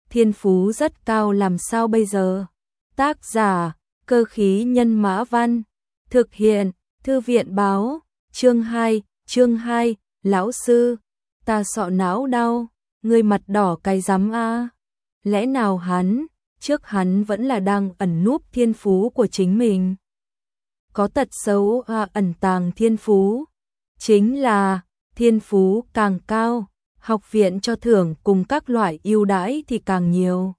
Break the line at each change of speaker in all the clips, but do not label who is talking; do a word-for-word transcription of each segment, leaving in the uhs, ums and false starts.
thiên phú rất cao làm sao bây giờ? Tác giả, Cơ khí nhân mã văn, thực hiện, Thư viện báo, chương hai, chương hai, lão sư, ta sọ não đau, người mặt đỏ cái rắm a. Lẽ nào hắn, trước hắn vẫn là đang ẩn núp thiên phú của chính mình. Có tật xấu à, ẩn tàng thiên phú, chính là thiên phú càng cao, học viện cho thưởng cùng các loại ưu đãi thì càng nhiều.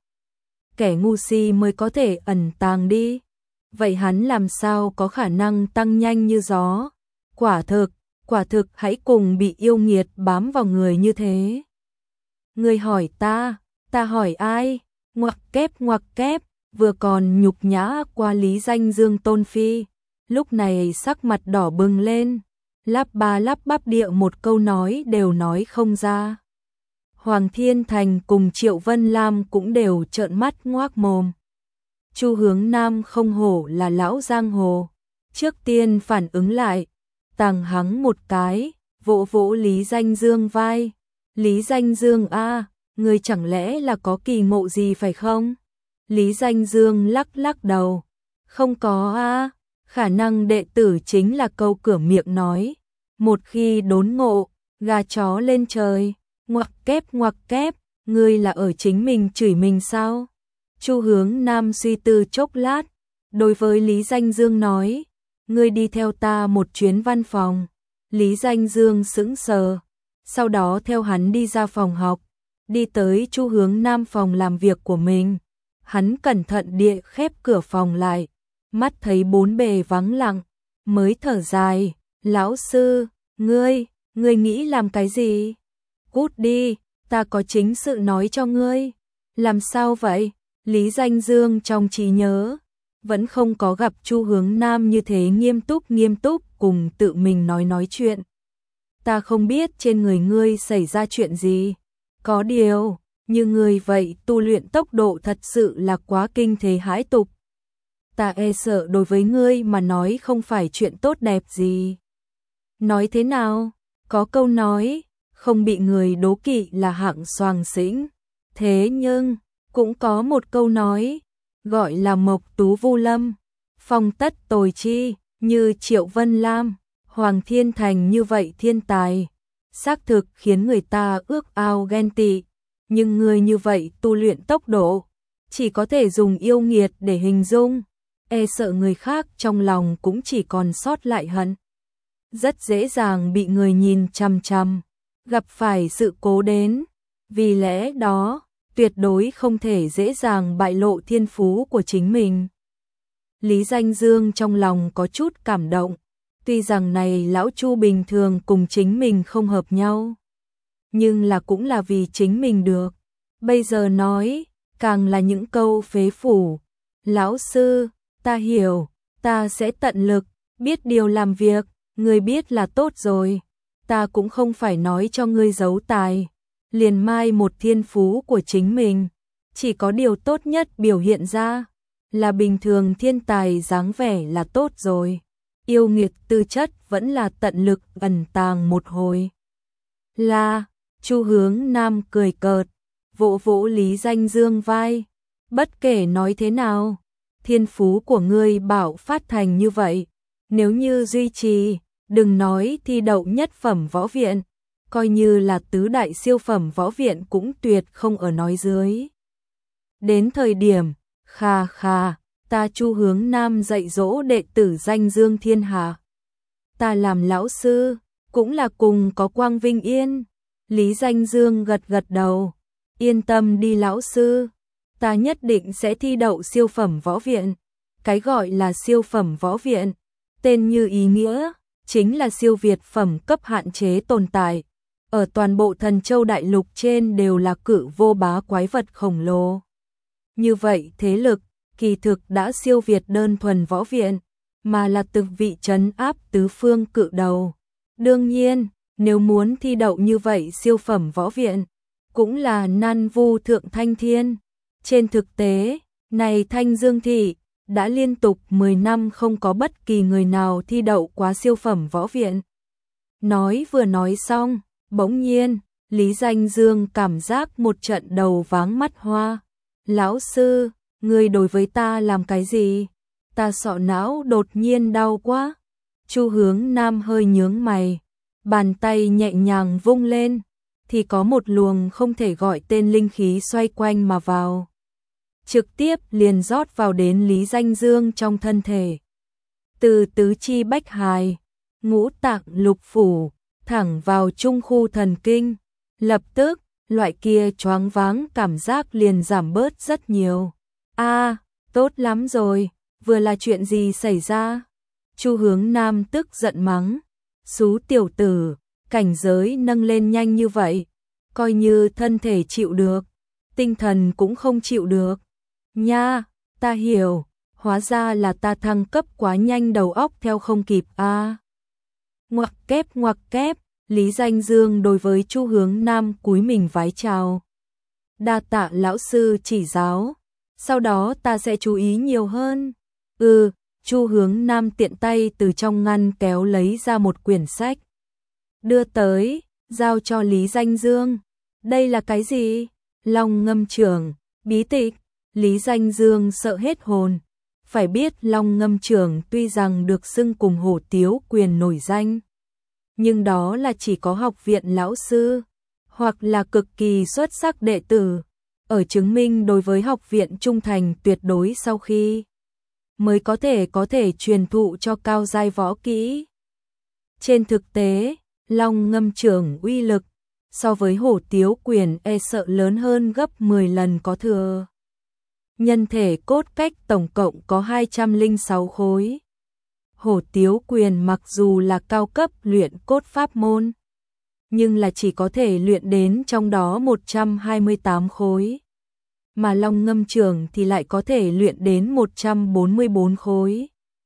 Kẻ ngu si mới có thể ẩn tàng đi. Vậy hắn làm sao có khả năng tăng nhanh như gió? Quả thực, quả thực hãy cùng bị yêu nghiệt bám vào người như thế. Người hỏi ta, ta hỏi ai? Ngoặc kép ngoặc kép, vừa còn nhục nhã qua Lý Danh Dương tôn phi, lúc này sắc mặt đỏ bừng lên, lắp ba lắp bắp địa một câu nói đều nói không ra. Hoàng Thiên Thành cùng Triệu Vân Lam cũng đều trợn mắt ngoác mồm. Chu Hướng Nam không hổ là lão giang hồ, trước tiên phản ứng lại, tàng hắng một cái, vỗ vỗ Lý Danh Dương vai. Lý Danh Dương a, người chẳng lẽ là có kỳ ngộ gì phải không? Lý Danh Dương lắc lắc đầu, không có a, khả năng đệ tử chính là câu cửa miệng nói, một khi đốn ngộ, gà chó lên trời. Ngoặc kép ngoặc kép, ngươi là ở chính mình chửi mình sao? Chu Hướng Nam suy tư chốc lát, đối với Lý Danh Dương nói, ngươi đi theo ta một chuyến văn phòng. Lý Danh Dương sững sờ, sau đó theo hắn đi ra phòng học, đi tới Chu Hướng Nam phòng làm việc của mình. Hắn cẩn thận địa khép cửa phòng lại, mắt thấy bốn bề vắng lặng, mới thở dài, lão sư, ngươi, ngươi nghĩ làm cái gì? Cút đi, ta có chính sự nói cho ngươi. Làm sao vậy? Lý Danh Dương trong trí nhớ, vẫn không có gặp Chu Hướng Nam như thế nghiêm túc nghiêm túc cùng tự mình nói nói chuyện. Ta không biết trên người ngươi xảy ra chuyện gì. Có điều, như ngươi vậy tu luyện tốc độ thật sự là quá kinh thế hãi tục. Ta e sợ đối với ngươi mà nói không phải chuyện tốt đẹp gì. Nói thế nào? Có câu nói, không bị người đố kỵ là hạng soàng xĩnh. Thế nhưng, cũng có một câu nói, gọi là mộc tú vu lâm, phong tất tồi chi, như Triệu Vân Lam, Hoàng Thiên Thành như vậy thiên tài. Xác thực khiến người ta ước ao ghen tị, nhưng người như vậy tu luyện tốc độ, chỉ có thể dùng yêu nghiệt để hình dung, e sợ người khác trong lòng cũng chỉ còn sót lại hận. Rất dễ dàng bị người nhìn chằm chằm, gặp phải sự cố đến, vì lẽ đó, tuyệt đối không thể dễ dàng bại lộ thiên phú của chính mình. Lý Danh Dương trong lòng có chút cảm động, tuy rằng này lão Chu bình thường cùng chính mình không hợp nhau, nhưng là cũng là vì chính mình được. Bây giờ nói, càng là những câu phế phủ. Lão sư, ta hiểu, ta sẽ tận lực, biết điều làm việc, ngươi biết là tốt rồi. Ta cũng không phải nói cho ngươi giấu tài, liền mai một thiên phú của chính mình, chỉ có điều tốt nhất biểu hiện ra, là bình thường thiên tài dáng vẻ là tốt rồi. Yêu nghiệt tư chất vẫn là tận lực ẩn tàng một hồi. Là, Chu Hướng Nam cười cợt, vỗ vỗ Lý Danh Dương vai, bất kể nói thế nào, thiên phú của ngươi bảo phát thành như vậy, nếu như duy trì, đừng nói thi đậu nhất phẩm võ viện, coi như là tứ đại siêu phẩm võ viện cũng tuyệt không ở nói dưới. Đến thời điểm, kha kha, ta Chu Hướng Nam dạy dỗ đệ tử danh dương thiên hạ. Ta làm lão sư, cũng là cùng có quang vinh yên. Lý Danh Dương gật gật đầu, yên tâm đi lão sư, ta nhất định sẽ thi đậu siêu phẩm võ viện. Cái gọi là siêu phẩm võ viện, tên như ý nghĩa, chính là siêu việt phẩm cấp hạn chế tồn tại. Ở toàn bộ Thần Châu Đại Lục trên đều là cự vô bá quái vật khổng lồ. Như vậy thế lực, kỳ thực đã siêu việt đơn thuần võ viện, mà là từng vị trấn áp tứ phương cự đầu. Đương nhiên, nếu muốn thi đậu như vậy siêu phẩm võ viện, cũng là nan vu thượng thanh thiên. Trên thực tế, này Thanh Dương Thị, đã liên tục mười năm không có bất kỳ người nào thi đậu quá siêu phẩm võ viện. Nói vừa nói xong, bỗng nhiên, Lý Danh Dương cảm giác một trận đầu váng mắt hoa. Lão sư, ngươi đối với ta làm cái gì? Ta sọ não đột nhiên đau quá. Chu Hướng Nam hơi nhướng mày, bàn tay nhẹ nhàng vung lên, thì có một luồng không thể gọi tên linh khí xoay quanh mà vào. Trực tiếp liền rót vào đến Lý Danh Dương trong thân thể. Từ tứ chi bách hài, ngũ tạng lục phủ, thẳng vào trung khu thần kinh. Lập tức, loại kia choáng váng cảm giác liền giảm bớt rất nhiều. A, tốt lắm rồi, vừa là chuyện gì xảy ra? Chu Hướng Nam tức giận mắng. Xú tiểu tử, cảnh giới nâng lên nhanh như vậy, coi như thân thể chịu được, tinh thần cũng không chịu được. Nha, ta hiểu, hóa ra là ta thăng cấp quá nhanh đầu óc theo không kịp a. À. Ngoặc kép ngoặc kép, Lý Danh Dương đối với Chu Hướng Nam cúi mình vái chào. Đa tạ lão sư chỉ giáo, sau đó ta sẽ chú ý nhiều hơn. Ừ, Chu Hướng Nam tiện tay từ trong ngăn kéo lấy ra một quyển sách. Đưa tới, giao cho Lý Danh Dương. Đây là cái gì? Long Ngâm Trưởng, bí tịch. Lý Danh Dương sợ hết hồn. Phải biết Long Ngâm Trưởng tuy rằng được xưng cùng Hổ Tiếu Quyền nổi danh, nhưng đó là chỉ có học viện lão sư, hoặc là cực kỳ xuất sắc đệ tử, ở chứng minh đối với học viện trung thành tuyệt đối sau khi mới có thể có thể truyền thụ cho cao giai võ kỹ. Trên thực tế, Long Ngâm Trưởng uy lực so với Hổ Tiếu Quyền e sợ lớn hơn gấp mười lần có thừa. Nhân thể cốt cách tổng cộng có hai trăm lẻ sáu khối. Hổ Tiếu Quyền mặc dù là cao cấp luyện cốt pháp môn, nhưng là chỉ có thể luyện đến trong đó một trăm hai mươi tám khối. Mà Long Ngâm Trưởng thì lại có thể luyện đến một trăm bốn mươi bốn khối.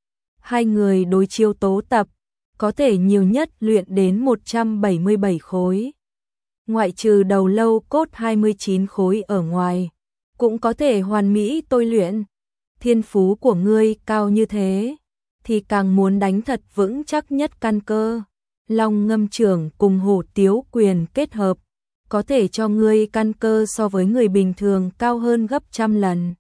Hai người đối chiêu tố tập, có thể nhiều nhất luyện đến một trăm bảy mươi bảy khối. Ngoại trừ đầu lâu cốt hai mươi chín khối ở ngoài, cũng có thể hoàn mỹ tôi luyện. Thiên phú của ngươi cao như thế, thì càng muốn đánh thật vững chắc nhất căn cơ. Long Ngâm Trưởng cùng Hổ Tiếu Quyền kết hợp, có thể cho ngươi căn cơ so với người bình thường cao hơn gấp trăm lần.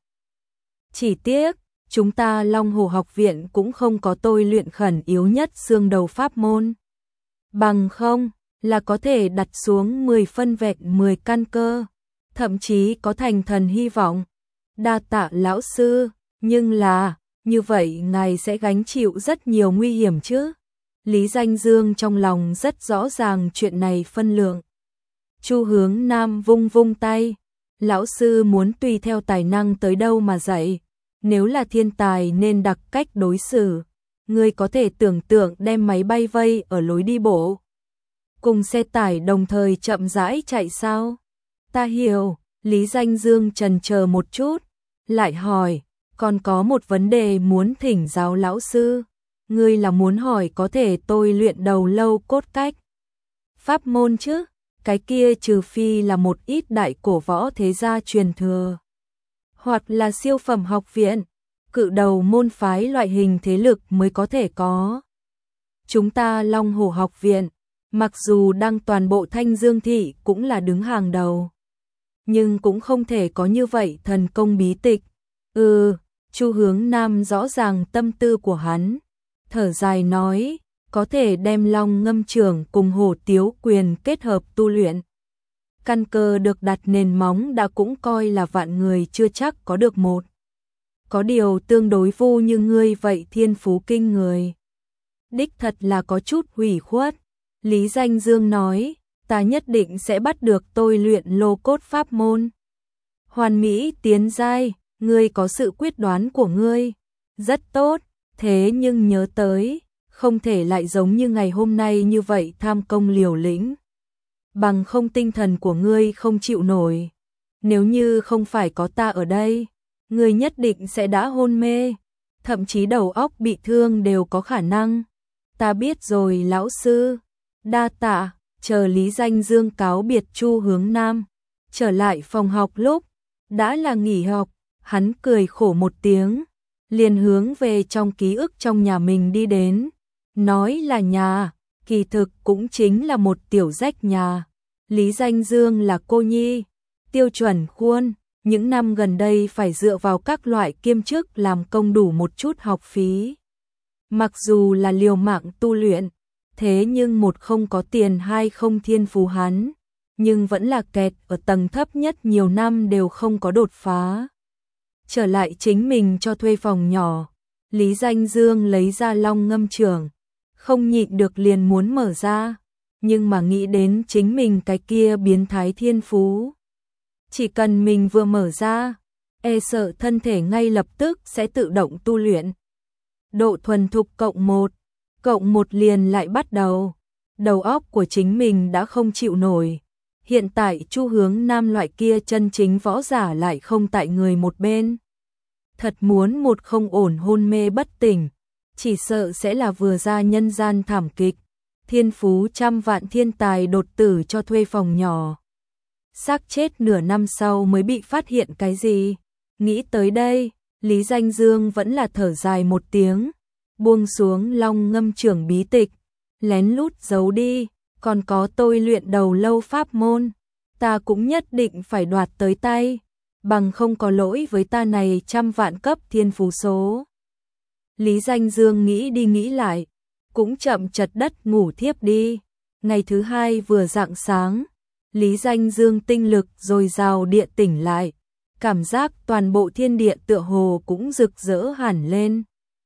Chỉ tiếc, chúng ta Long Hổ học viện cũng không có tôi luyện khẩn yếu nhất xương đầu pháp môn. Bằng không, là có thể đặt xuống mười phân vẹn mười căn cơ, thậm chí có thành thần hy vọng. Đa tạ lão sư, nhưng là, như vậy ngài sẽ gánh chịu rất nhiều nguy hiểm chứ. Lý Danh Dương trong lòng rất rõ ràng chuyện này phân lượng. Chu Hướng Nam vung vung tay, lão sư muốn tùy theo tài năng tới đâu mà dạy, nếu là thiên tài nên đặc cách đối xử. Ngươi có thể tưởng tượng đem máy bay vây ở lối đi bộ, cùng xe tải đồng thời chậm rãi chạy sao? Ta hiểu. Lý Danh Dương chần chờ một chút, lại hỏi, còn có một vấn đề muốn thỉnh giáo lão sư. Ngươi là muốn hỏi có thể tôi luyện đầu lâu cốt cách pháp môn chứ? Cái kia trừ phi là một ít đại cổ võ thế gia truyền thừa, hoặc là siêu phẩm học viện, cự đầu môn phái loại hình thế lực mới có thể có. Chúng ta Long Hổ học viện, mặc dù đăng toàn bộ Thanh Dương thị cũng là đứng hàng đầu, nhưng cũng không thể có như vậy thần công bí tịch. Ừ, Chu Hướng Nam rõ ràng tâm tư của hắn, thở dài nói, có thể đem Long Ngâm Trưởng cùng Hổ Tiếu Quyền kết hợp tu luyện. Căn cơ được đặt nền móng đã cũng coi là vạn người chưa chắc có được một. Có điều tương đối vu như ngươi vậy thiên phú kinh người, đích thật là có chút hủy khuất. Lý Danh Dương nói, ta nhất định sẽ bắt được tôi luyện lô cốt pháp môn. Hoàn mỹ tiến giai, ngươi có sự quyết đoán của ngươi, rất tốt, thế nhưng nhớ tới, không thể lại giống như ngày hôm nay như vậy tham công liều lĩnh. Bằng không tinh thần của ngươi không chịu nổi. Nếu như không phải có ta ở đây, ngươi nhất định sẽ đã hôn mê, thậm chí đầu óc bị thương đều có khả năng. Ta biết rồi lão sư, đa tạ. Chờ Lý Danh Dương cáo biệt Chu Hướng Nam, trở lại phòng học lúc đã là nghỉ học, hắn cười khổ một tiếng, liền hướng về trong ký ức trong nhà mình đi đến. Nói là nhà, kỳ thực cũng chính là một tiểu rách nhà. Lý Danh Dương là cô nhi, tiêu chuẩn khuôn, những năm gần đây phải dựa vào các loại kiêm chức làm công đủ một chút học phí. Mặc dù là liều mạng tu luyện, thế nhưng một không có tiền, hai không thiên phú hắn, nhưng vẫn là kẹt ở tầng thấp nhất, nhiều năm đều không có đột phá. Trở lại chính mình cho thuê phòng nhỏ, Lý Danh Dương lấy ra Long Ngâm Trưởng, không nhịn được liền muốn mở ra, nhưng mà nghĩ đến chính mình cái kia biến thái thiên phú. Chỉ cần mình vừa mở ra, e sợ thân thể ngay lập tức sẽ tự động tu luyện. Độ thuần thục cộng một, cộng một liền lại bắt đầu. Đầu óc của chính mình đã không chịu nổi. Hiện tại Chu Hướng Nam loại kia chân chính võ giả lại không tại người một bên. Thật muốn một không ổn hôn mê bất tỉnh, chỉ sợ sẽ là vừa ra nhân gian thảm kịch. Thiên phú trăm vạn thiên tài đột tử cho thuê phòng nhỏ. Xác chết nửa năm sau mới bị phát hiện cái gì? Nghĩ tới đây, Lý Danh Dương vẫn là thở dài một tiếng, buông xuống Long Ngâm Trưởng bí tịch, lén lút giấu đi, còn có tôi luyện đầu lâu pháp môn, ta cũng nhất định phải đoạt tới tay, bằng không có lỗi với ta này trăm vạn cấp thiên phú số. Lý Danh Dương nghĩ đi nghĩ lại, cũng chậm chật đất ngủ thiếp đi. Ngày thứ hai vừa rạng sáng, Lý Danh Dương tinh lực dồi dào địa tỉnh lại, cảm giác toàn bộ thiên địa tựa hồ cũng rực rỡ hẳn lên.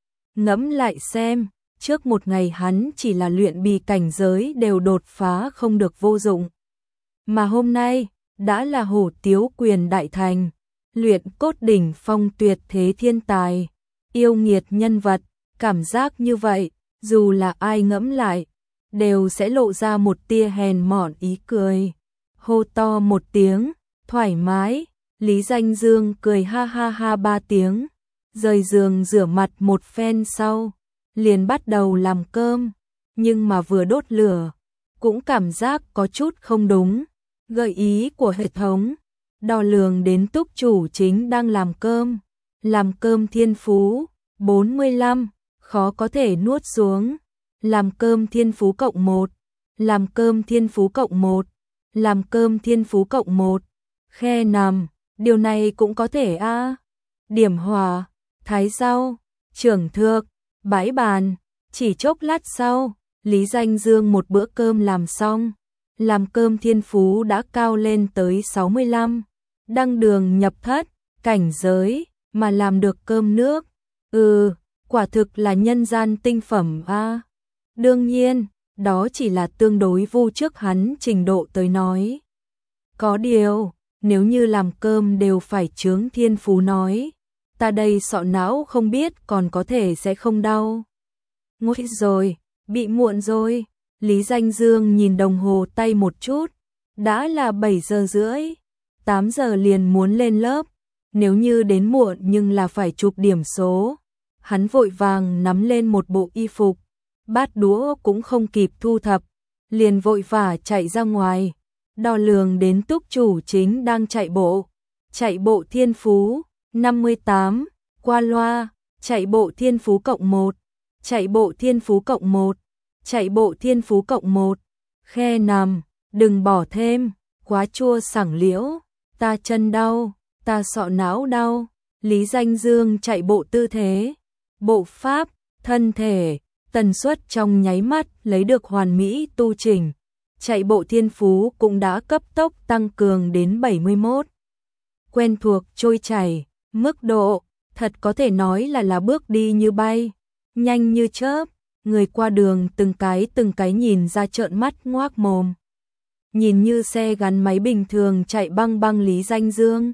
Ngẫm lại xem, trước một ngày hắn chỉ là luyện bì cảnh giới đều đột phá không được vô dụng. Mà hôm nay, đã là hổ tiếu quyền đại thành, luyện cốt đỉnh phong tuyệt thế thiên tài, yêu nghiệt nhân vật, cảm giác như vậy, dù là ai ngẫm lại, đều sẽ lộ ra một tia hèn mọn ý cười. Hô to một tiếng, thoải mái, Lý Danh Dương cười ha ha ha ba tiếng, rời giường rửa mặt một phen sau, liền bắt đầu làm cơm, nhưng mà vừa đốt lửa, cũng cảm giác có chút không đúng. Gợi ý của hệ thống, đo lường đến túc chủ chính đang làm cơm, làm cơm thiên phú, bốn mươi lăm, khó có thể nuốt xuống, làm cơm thiên phú cộng một, làm cơm thiên phú cộng một, làm cơm thiên phú cộng một, khe nằm, điều này cũng có thể a à. Điểm hòa, thái rau, trưởng thược, bãi bàn, chỉ chốc lát sau, Lý Danh Dương một bữa cơm làm xong, làm cơm thiên phú đã cao lên tới sáu mươi lăm, đăng đường nhập thất, cảnh giới, mà làm được cơm nước, ừ, quả thực là nhân gian tinh phẩm a. À. Đương nhiên, đó chỉ là tương đối vu trước hắn trình độ tới nói. Có điều, nếu như làm cơm đều phải chướng thiên phú nói, ta đây sọ não không biết còn có thể sẽ không đau. Ngồi rồi, bị muộn rồi. Lý Danh Dương nhìn đồng hồ tay một chút, đã là bảy giờ rưỡi, tám giờ liền muốn lên lớp, nếu như đến muộn nhưng là phải chụp điểm số. Hắn vội vàng nắm lên một bộ y phục, bát đũa cũng không kịp thu thập, liền vội vã chạy ra ngoài, đo lường đến túc chủ chính đang chạy bộ, chạy bộ thiên phú, năm mươi tám, qua loa, chạy bộ thiên phú cộng một, chạy bộ thiên phú cộng một, chạy bộ thiên phú cộng một, khe nằm, đừng bỏ thêm, quá chua sảng liễu, ta chân đau, ta sọ não đau. Lý Danh Dương chạy bộ tư thế, bộ pháp, thân thể, tần suất trong nháy mắt lấy được hoàn mỹ tu chỉnh, chạy bộ thiên phú cũng đã cấp tốc tăng cường đến bảy mươi mốt. Quen thuộc trôi chảy, mức độ, thật có thể nói là là bước đi như bay, nhanh như chớp, người qua đường từng cái từng cái nhìn ra trợn mắt ngoác mồm. Nhìn như xe gắn máy bình thường chạy băng băng, Lý Danh Dương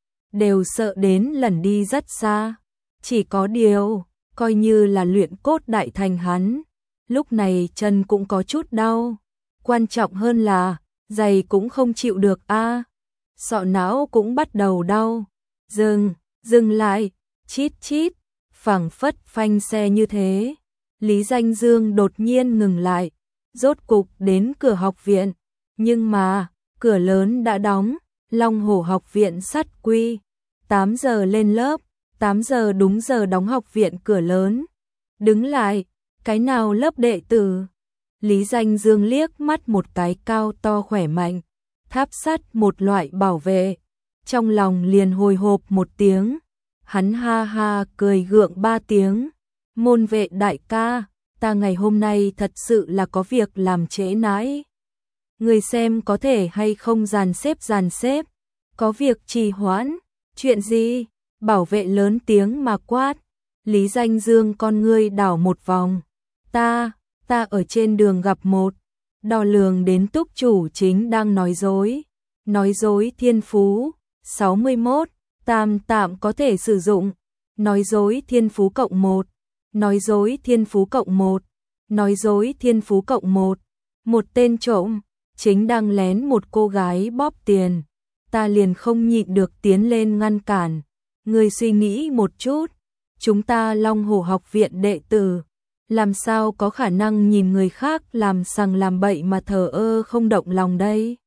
đều sợ đến lẩn đi rất xa. Chỉ có điều, coi như là luyện cốt đại thành hắn, lúc này chân cũng có chút đau. Quan trọng hơn là, giày cũng không chịu được a, à. Sọ não cũng bắt đầu đau. Dừng, dừng lại, chít chít, phảng phất phanh xe như thế. Lý Danh Dương đột nhiên ngừng lại, rốt cục đến cửa học viện, nhưng mà, cửa lớn đã đóng. Long Hổ học viện sắt quy, tám giờ lên lớp, tám giờ đúng giờ đóng học viện cửa lớn. Đứng lại, cái nào lớp đệ tử? Lý Danh Dương liếc mắt một cái cao to khỏe mạnh, tháp sắt một loại bảo vệ. Trong lòng liền hồi hộp một tiếng, hắn ha ha cười gượng ba tiếng. Môn vệ đại ca, ta ngày hôm nay thật sự là có việc làm trễ nãi. Người xem có thể hay không dàn xếp dàn xếp, có việc trì hoãn, chuyện gì? Bảo vệ lớn tiếng mà quát. Lý Danh Dương con ngươi đảo một vòng. Ta, ta ở trên đường gặp một đo lường đến túc chủ chính đang nói dối. Nói dối thiên phú, sáu mươi mốt, tam tạm có thể sử dụng. Nói dối thiên phú cộng một, nói dối thiên phú cộng một, nói dối thiên phú cộng một. Một tên trộm, chính đang lén một cô gái bóp tiền. Ta liền không nhịn được tiến lên ngăn cản. Người suy nghĩ một chút, chúng ta Long Hổ học viện đệ tử, làm sao có khả năng nhìn người khác làm sằng làm bậy mà thờ ơ không động lòng đây?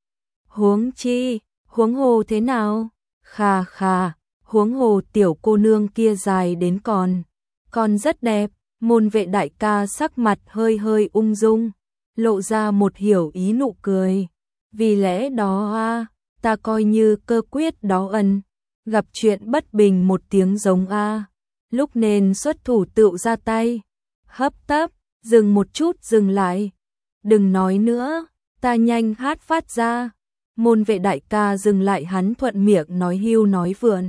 Huống chi, huống hồ thế nào? Khà khà, huống hồ tiểu cô nương kia dài đến còn, còn rất đẹp. Môn vệ đại ca sắc mặt hơi hơi ung dung, lộ ra một hiểu ý nụ cười. Vì lẽ đó a, ta coi như cơ quyết đó ân, gặp chuyện bất bình một tiếng giống a, lúc nên xuất thủ tựu ra tay. Hấp tấp, dừng một chút dừng lại. Đừng nói nữa, ta nhanh hát phát ra. Môn vệ đại ca dừng lại, hắn thuận miệng nói hưu nói vượn.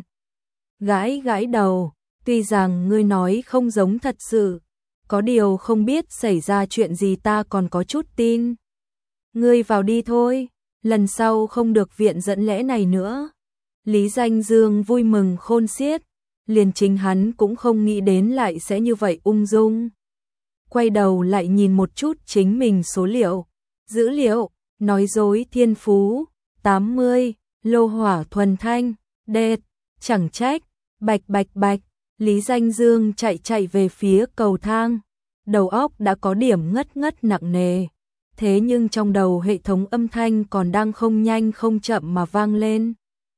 Gãi gãi đầu, tuy rằng ngươi nói không giống thật sự, có điều không biết xảy ra chuyện gì ta còn có chút tin. Ngươi vào đi thôi, lần sau không được viện dẫn lẽ này nữa. Lý Danh Dương vui mừng khôn xiết, liền chính hắn cũng không nghĩ đến lại sẽ như vậy ung dung. Quay đầu lại nhìn một chút chính mình số liệu, dữ liệu, nói dối thiên phú, tám mươi, lô hỏa thuần thanh, đệt, chẳng trách, bạch bạch bạch. Lý Danh Dương chạy chạy về phía cầu thang, đầu óc đã có điểm ngất ngất nặng nề. Thế nhưng trong đầu hệ thống âm thanh còn đang không nhanh không chậm mà vang lên.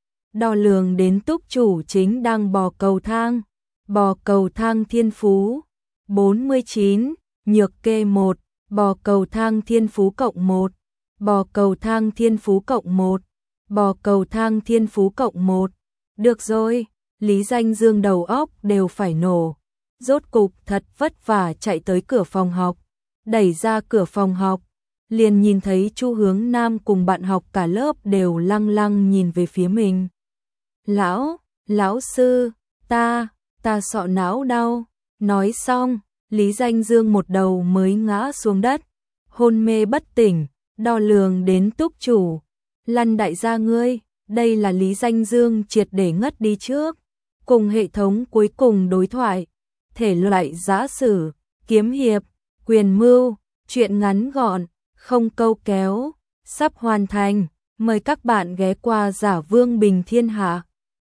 Đo lường đến túc chủ chính đang bò cầu thang, bò cầu thang thiên phú, bốn mươi chín, nhược kê một, bò cầu thang thiên phú cộng một, bò cầu thang thiên phú cộng một, bò cầu thang thiên phú cộng một. Được rồi, Lý Danh Dương đầu óc đều phải nổ. Rốt cục thật vất vả chạy tới cửa phòng học, đẩy ra cửa phòng học, liền nhìn thấy Chu Hướng Nam cùng bạn học cả lớp đều lăng lăng nhìn về phía mình. Lão, lão sư, ta, ta sọ não đau. Nói xong, Lý Danh Dương một đầu mới ngã xuống đất, hôn mê bất tỉnh. Đo lường đến túc chủ, lăn đại gia ngươi. Đây là Lý Danh Dương triệt để ngất đi trước, cùng hệ thống cuối cùng đối thoại. Thể loại giã sử, kiếm hiệp, quyền mưu, truyện ngắn gọn, không câu kéo, sắp hoàn thành. Mời các bạn ghé qua Giả Vương Bình Thiên Hạ.